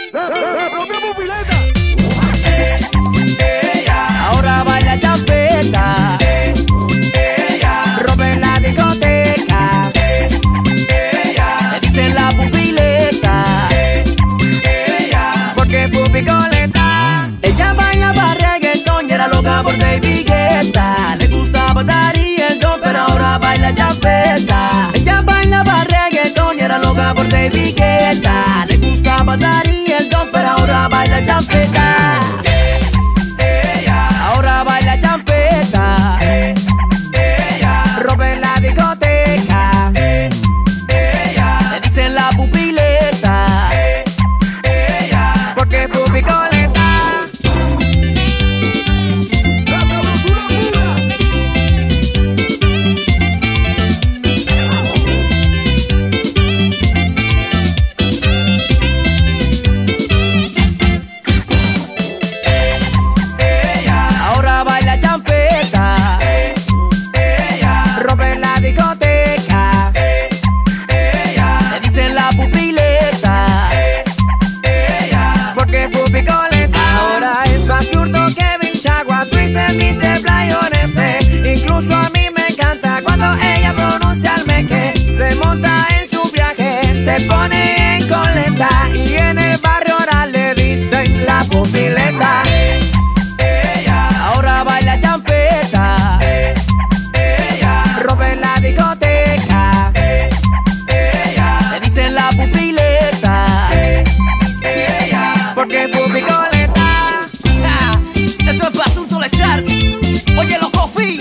¡Rompió pupileta! Ahora baila champeta. Rompe la discoteca. Le dicen la pupileta. Porque pupi coleta. Ella baila para reggaetón y era loca por David Guetta. Le gustaba Daddy el Don, pero ahora baila champeta. Ella baila para reggaetón y era loca por David Guetta. Le gustaba Daddy el Don, pero ahora baila champeta. Ahora baila champeta. Rompe la discoteca. Le dicen la pupileta. Porque pupi coleta. Ahora baila champeta. Rompe la discoteca. Le dicen la pupileta. Porque pupi coleta. Ahora es absurdo Kevin Chagua, Twitter, Mr. Playones P. Incluso a mí me encanta cuando ella pronuncia el meque. Se monta en su viaje, se pone en coleta. Y en el barrio ahora le dicen la pupileta. Ahora baila champeta. Rompe la discoteca. Le dicen la pupileta. Porque pupi coleta. Esto es Basurto de Charles. Oye los coffee.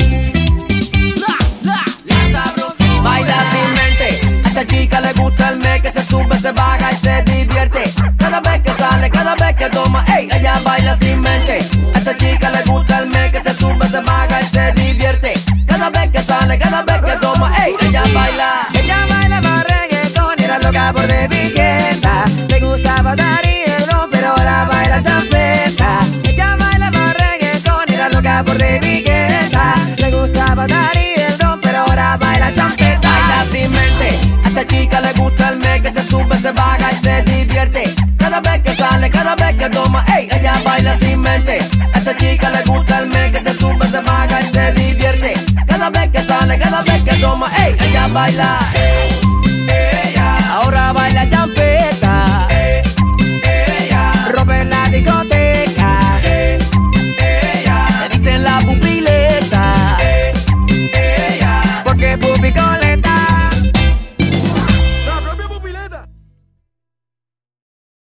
La sabrosura. Baila sin mente. A esa chica le gusta el me, que se sube, se baja y se divierte. Cada vez que sale, cada vez que toma, ey, ella baila sin mente. A esa chica le gusta el me, que se sube, se baja y se divierte. Cada vez que sale, cada vez que toma, ey, ella baila. Ella baila más reggaetón y era loca por David Guetta. Le gustaba Daddy el Don, pero ahora baila champeta. Ella baila más reggaetón y era loca por David Guetta. Le gustaba Daddy el Don, pero ahora baila champeta. Baila sin mente. A esa chica le gusta el me, que se sube, se baja y se divierte. Cada vez que sale, cada vez que toma, ey, ella baila sin mente. A esa chica le gusta el me, que se sube, se baja y se divierte. Cada vez que sale, cada vez que toma, ey, ella baila.